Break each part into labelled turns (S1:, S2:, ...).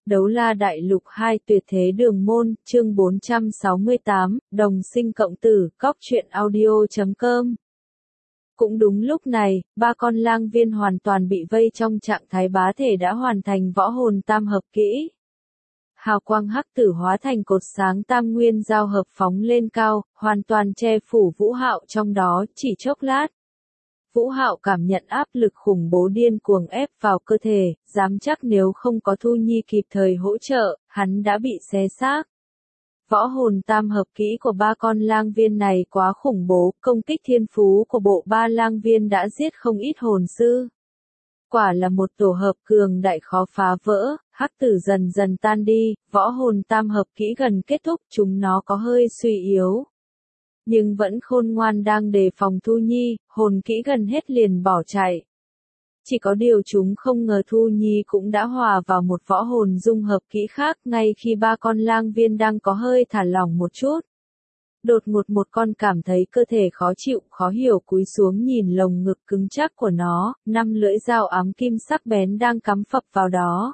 S1: Đấu La Đại Lục 2 Tuyệt Thế Đường Môn, chương 468, Đồng Sinh Cộng Tử, Cóc truyện audio.com. Cũng đúng lúc này, ba con lang viên hoàn toàn bị vây trong trạng thái bá thể đã hoàn thành võ hồn tam hợp kỹ. Hào quang hắc tử hóa thành cột sáng tam nguyên giao hợp phóng lên cao, hoàn toàn che phủ Vũ Hạo trong đó, chỉ chốc lát. Vũ Hạo cảm nhận áp lực khủng bố điên cuồng ép vào cơ thể, dám chắc nếu không có Thu Nhi kịp thời hỗ trợ, hắn đã bị xé xác. Võ hồn tam hợp kỹ của ba con lang viên này quá khủng bố, công kích thiên phú của bộ ba lang viên đã giết không ít hồn sư. Quả là một tổ hợp cường đại khó phá vỡ, hắc tử dần dần tan đi, võ hồn tam hợp kỹ gần kết thúc, chúng nó có hơi suy yếu. Nhưng vẫn khôn ngoan đang đề phòng Thu Nhi, hồn kỹ gần hết liền bỏ chạy. Chỉ có điều chúng không ngờ Thu Nhi cũng đã hòa vào một võ hồn dung hợp kỹ khác ngay khi ba con lang viên đang có hơi thả lỏng một chút. Đột ngột một con cảm thấy cơ thể khó chịu, khó hiểu cúi xuống nhìn lồng ngực cứng chắc của nó, 5 lưỡi dao ám kim sắc bén đang cắm phập vào đó.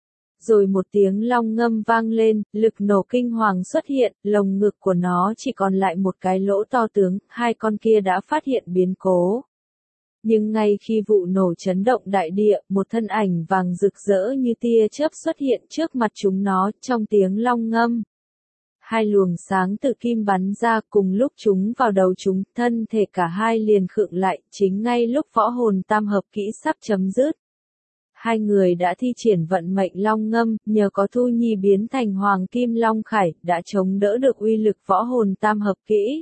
S1: Rồi một tiếng long ngâm vang lên, lực nổ kinh hoàng xuất hiện, lồng ngực của nó chỉ còn lại một cái lỗ to tướng, hai con kia đã phát hiện biến cố. Nhưng ngay khi vụ nổ chấn động đại địa, một thân ảnh vàng rực rỡ như tia chớp xuất hiện trước mặt chúng nó, trong tiếng long ngâm. Hai luồng sáng từ kim bắn ra cùng lúc chúng vào đầu chúng, thân thể cả hai liền khựng lại, chính ngay lúc võ hồn tam hợp kỹ sắp chấm dứt. Hai người đã thi triển vận mệnh long ngâm, nhờ có Thu Nhi biến thành Hoàng Kim Long Khải, đã chống đỡ được uy lực võ hồn tam hợp kỹ.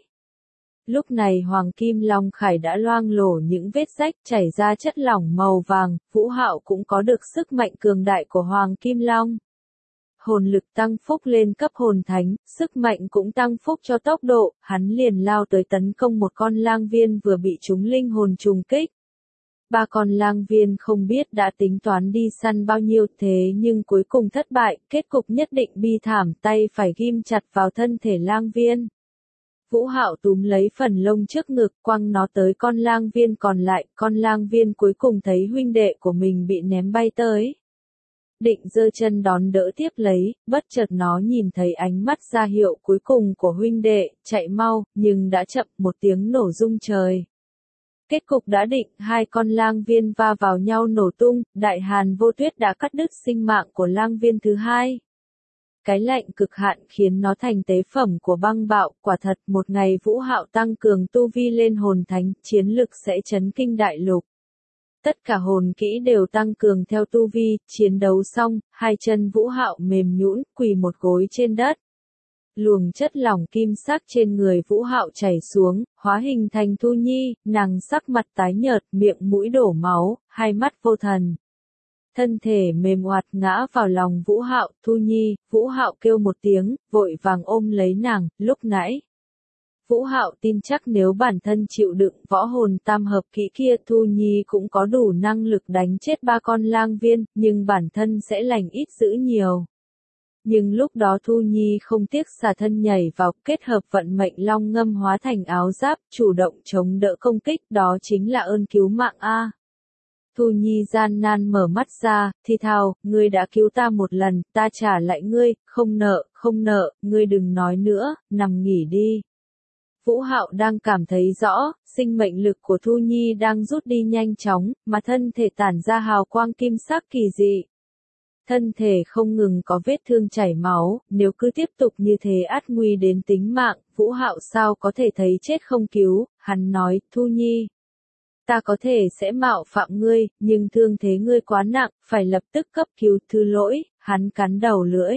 S1: Lúc này Hoàng Kim Long Khải đã loang lổ những vết rách chảy ra chất lỏng màu vàng, Vũ Hạo cũng có được sức mạnh cường đại của Hoàng Kim Long. Hồn lực tăng phúc lên cấp hồn thánh, sức mạnh cũng tăng phúc cho tốc độ, hắn liền lao tới tấn công một con lang viên vừa bị chúng linh hồn trùng kích. Ba con lang viên không biết đã tính toán đi săn bao nhiêu thế nhưng cuối cùng thất bại, kết cục nhất định bi thảm, tay phải ghim chặt vào thân thể lang viên. Vũ Hạo túm lấy phần lông trước ngực quăng nó tới con lang viên còn lại, con lang viên cuối cùng thấy huynh đệ của mình bị ném bay tới. Định giơ chân đón đỡ tiếp lấy, bất chợt nó nhìn thấy ánh mắt ra hiệu cuối cùng của huynh đệ, chạy mau, nhưng đã chậm, một tiếng nổ rung trời. Kết cục đã định, hai con lang viên va vào nhau nổ tung, Đại Hàn Vô Tuyết đã cắt đứt sinh mạng của lang viên thứ hai. Cái lạnh cực hạn khiến nó thành tế phẩm của băng bạo, quả thật một ngày Vũ Hạo tăng cường tu vi lên hồn thánh, chiến lực sẽ chấn kinh đại lục. Tất cả hồn kỹ đều tăng cường theo tu vi, chiến đấu xong, hai chân Vũ Hạo mềm nhũn, quỳ một gối trên đất. Luồng chất lỏng kim sắc trên người Vũ Hạo chảy xuống, hóa hình thành Thu Nhi, nàng sắc mặt tái nhợt, miệng mũi đổ máu, hai mắt vô thần. Thân thể mềm oặt ngã vào lòng Vũ Hạo, Thu Nhi, Vũ Hạo kêu một tiếng, vội vàng ôm lấy nàng, lúc nãy. Vũ Hạo tin chắc nếu bản thân chịu đựng võ hồn tam hợp kỹ kia Thu Nhi cũng có đủ năng lực đánh chết ba con lang viên, nhưng bản thân sẽ lành ít dữ nhiều. Nhưng lúc đó Thu Nhi không tiếc xả thân nhảy vào, kết hợp vận mệnh long ngâm hóa thành áo giáp, chủ động chống đỡ công kích, đó chính là ơn cứu mạng a. Thu Nhi gian nan mở mắt ra, thì thào, ngươi đã cứu ta một lần, ta trả lại ngươi, không nợ, ngươi đừng nói nữa, nằm nghỉ đi. Vũ Hạo đang cảm thấy rõ, sinh mệnh lực của Thu Nhi đang rút đi nhanh chóng, mà thân thể tản ra hào quang kim sắc kỳ dị. Thân thể không ngừng có vết thương chảy máu, nếu cứ tiếp tục như thế ắt nguy đến tính mạng, Vũ Hạo sao có thể thấy chết không cứu, hắn nói, Thu Nhi. Ta có thể sẽ mạo phạm ngươi, nhưng thương thế ngươi quá nặng, phải lập tức cấp cứu, thứ lỗi, hắn cắn đầu lưỡi.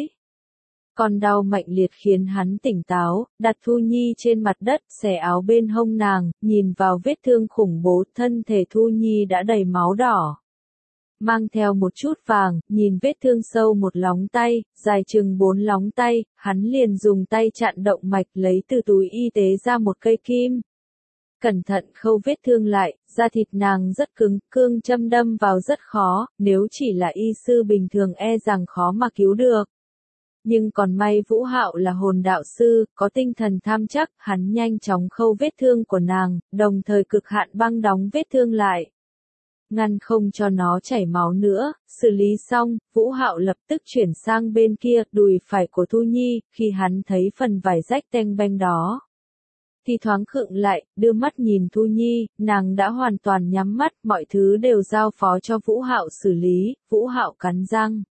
S1: Còn đau mạnh liệt khiến hắn tỉnh táo, đặt Thu Nhi trên mặt đất, xẻ áo bên hông nàng, nhìn vào vết thương khủng bố, thân thể Thu Nhi đã đầy máu đỏ. Mang theo một chút vàng, nhìn vết thương sâu một lóng tay, dài chừng 4 lóng tay, hắn liền dùng tay chặn động mạch lấy từ túi y tế ra một cây kim. Cẩn thận khâu vết thương lại, da thịt nàng rất cứng, cương châm đâm vào rất khó, nếu chỉ là y sư bình thường e rằng khó mà cứu được. Nhưng còn may Vũ Hạo là hồn đạo sư, có tinh thần tham chắc, hắn nhanh chóng khâu vết thương của nàng, đồng thời cực hạn băng đóng vết thương lại. ngăn không cho nó chảy máu nữa. Xử lý xong, Vũ Hạo lập tức chuyển sang bên kia, đùi phải của Thu Nhi, khi hắn thấy phần vải rách teng beng đó thì thoáng khựng lại, đưa mắt nhìn Thu Nhi, nàng đã hoàn toàn nhắm mắt, mọi thứ đều giao phó cho Vũ Hạo xử lý. Vũ Hạo cắn răng,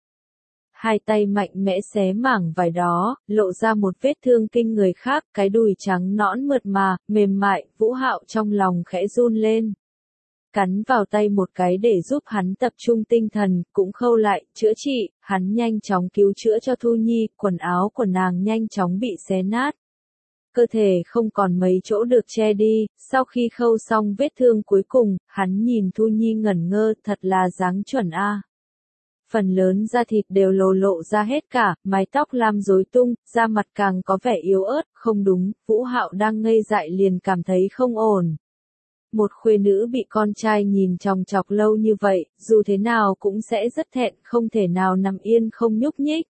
S1: hai tay mạnh mẽ xé mảng vải đó, lộ ra một vết thương kinh người khác, cái đùi trắng nõn mượt mà, mềm mại. Vũ Hạo trong lòng khẽ run lên, cắn vào tay một cái để giúp hắn tập trung tinh thần, cũng khâu lại, chữa trị. Hắn nhanh chóng cứu chữa cho Thu Nhi, quần áo của nàng nhanh chóng bị xé nát, cơ thể không còn mấy chỗ được che đi. Sau khi khâu xong vết thương cuối cùng, hắn nhìn Thu Nhi ngẩn ngơ, thật là dáng chuẩn a. Phần lớn da thịt đều lộ ra hết cả, mái tóc lam rối tung, da mặt càng có vẻ yếu ớt. Không đúng, Vũ Hạo đang ngây dại liền cảm thấy không ổn. Một khuê nữ bị con trai nhìn chòng chọc lâu như vậy, dù thế nào cũng sẽ rất thẹn, không thể nào nằm yên không nhúc nhích.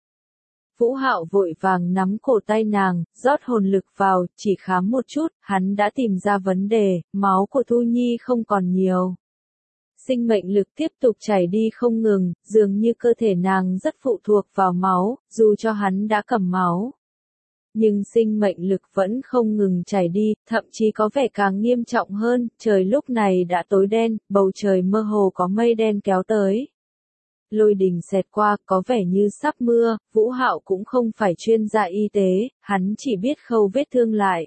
S1: Vũ Hạo vội vàng nắm cổ tay nàng, rót hồn lực vào, chỉ khám một chút, hắn đã tìm ra vấn đề, máu của Thu Nhi không còn nhiều. Sinh mệnh lực tiếp tục chảy đi không ngừng, dường như cơ thể nàng rất phụ thuộc vào máu, dù cho hắn đã cầm máu. Nhưng sinh mệnh lực vẫn không ngừng chảy đi, thậm chí có vẻ càng nghiêm trọng hơn. Trời lúc này đã tối đen, bầu trời mơ hồ có mây đen kéo tới. Lôi đình xẹt qua, có vẻ như sắp mưa. Vũ Hạo cũng không phải chuyên gia y tế, hắn chỉ biết khâu vết thương lại.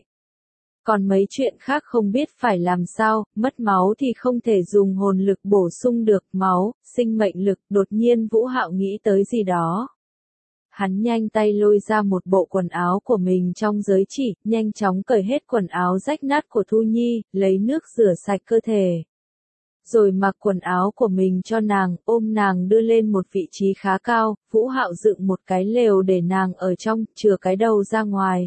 S1: Còn mấy chuyện khác không biết phải làm sao. Mất máu thì không thể dùng hồn lực bổ sung được máu, sinh mệnh lực. Đột nhiên Vũ Hạo nghĩ tới gì đó. Hắn nhanh tay lôi ra một bộ quần áo của mình trong giới chỉ, nhanh chóng cởi hết quần áo rách nát của Thu Nhi, lấy nước rửa sạch cơ thể. Rồi mặc quần áo của mình cho nàng, ôm nàng đưa lên một vị trí khá cao. Vũ Hạo dựng một cái lều để nàng ở trong, chừa cái đầu ra ngoài.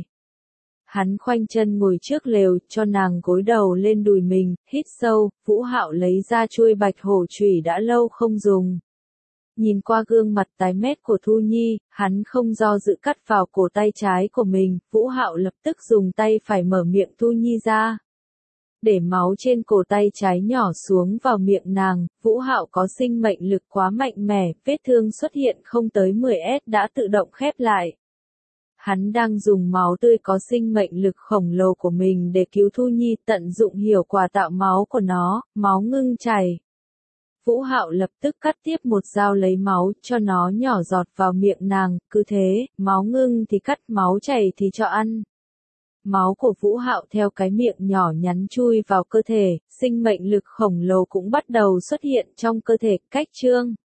S1: Hắn khoanh chân ngồi trước lều, cho nàng gối đầu lên đùi mình, hít sâu. Vũ Hạo lấy ra chuôi bạch hổ chủy đã lâu không dùng. Nhìn qua gương mặt tái mét của Thu Nhi, hắn không do dự cắt vào cổ tay trái của mình. Vũ Hạo lập tức dùng tay phải mở miệng Thu Nhi ra, để máu trên cổ tay trái nhỏ xuống vào miệng nàng. Vũ Hạo có sinh mệnh lực quá mạnh mẽ, vết thương xuất hiện không tới 10s đã tự động khép lại. Hắn đang dùng máu tươi có sinh mệnh lực khổng lồ của mình để cứu Thu Nhi, tận dụng hiệu quả tạo máu của nó. Máu ngưng chảy. Vũ Hạo lập tức cắt tiếp một dao lấy máu, cho nó nhỏ giọt vào miệng nàng. Cứ thế, máu ngưng thì cắt, máu chảy thì cho ăn. Máu của Vũ Hạo theo cái miệng nhỏ nhắn chui vào cơ thể, sinh mệnh lực khổng lồ cũng bắt đầu xuất hiện trong cơ thể. Cách chương